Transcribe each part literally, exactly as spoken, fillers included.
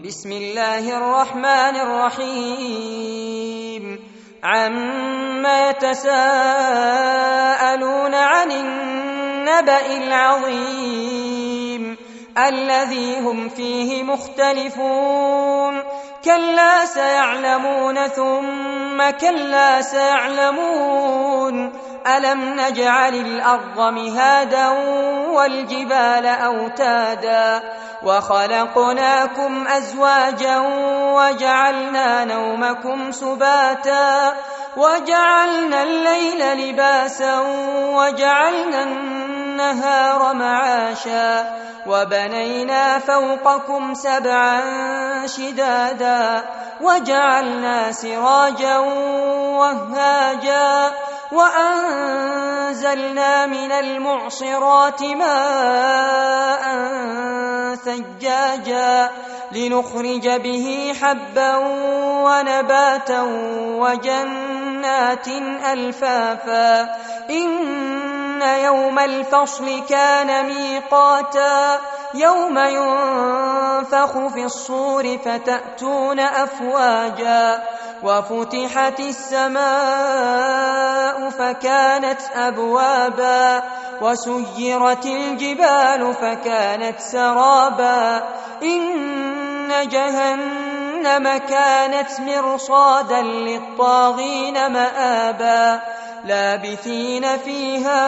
بسم الله الرحمن الرحيم عما يتساءلون عن النبأ العظيم الذي هم فيه مختلفون كلا سيعلمون ثم كلا سيعلمون ألم نجعل الأرض مهادا والجبال أوتادا وخلقناكم أزواجا وجعلنا نومكم سباتا وجعلنا الليل لباسا وجعلنا النهار معاشا وبنينا فوقكم سبعا شدادا وجعلنا سراجا وهاجا وأنزلنا من المعصرات ماء ثجاجا لنخرج به حبا ونباتا وجنات ألفافا إن يوم الفصل كان ميقاتا يوم ينفخ في الصور فتأتون أفواجا وفتحت السماء فكانت أبوابا وسيرت الجبال فكانت سرابا إن جهنم كانت مرصادا للطاغين مآبا لابثين فيها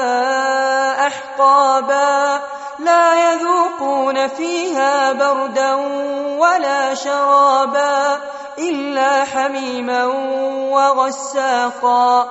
أحقابا لا يذوقون فيها بردا ولا شرابا إلا حميما وغساقا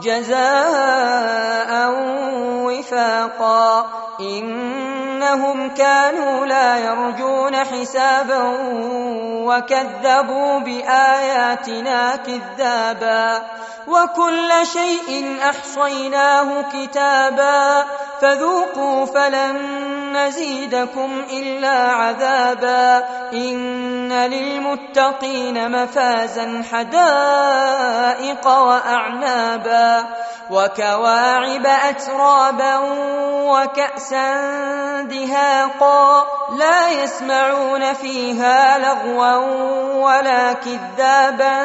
جزاء وفاقا إنهم كانوا لا يرجون حسابا وكذبوا بآياتنا كذابا وكل شيء أحصيناه كتابا فذوقوا فلن نزيدكم إلا عذابا إن للمتقين مفازا حدائق وأعنابا وكواعب أترابا وكأسا دهاقا لا يسمعون فيها لغوا ولا كذابا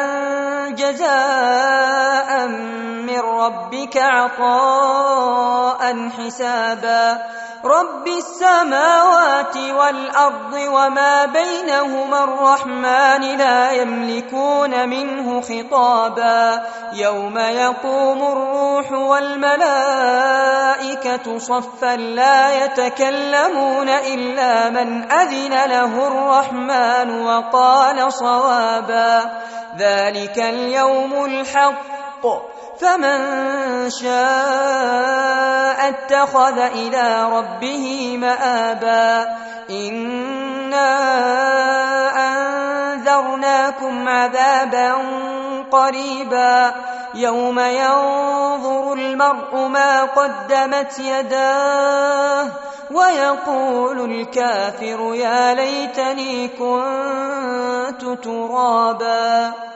جزاء من ربك عطاء حسابا رب السماوات والأرض وما بينهما الرحمن لا يملكون منه خطابا يوم يقوم الروح والملائكة صفا لا يتكلمون إلا من أذن له الرحمن وقال صوابا ذلك اليوم الحق فمن شاء اتخذ إلى ربه مآبا إنا أنذرناكم عذابا قريبا يوم ينظر المرء ما قدمت يداه ويقول الكافر يا ليتني كنت ترابا.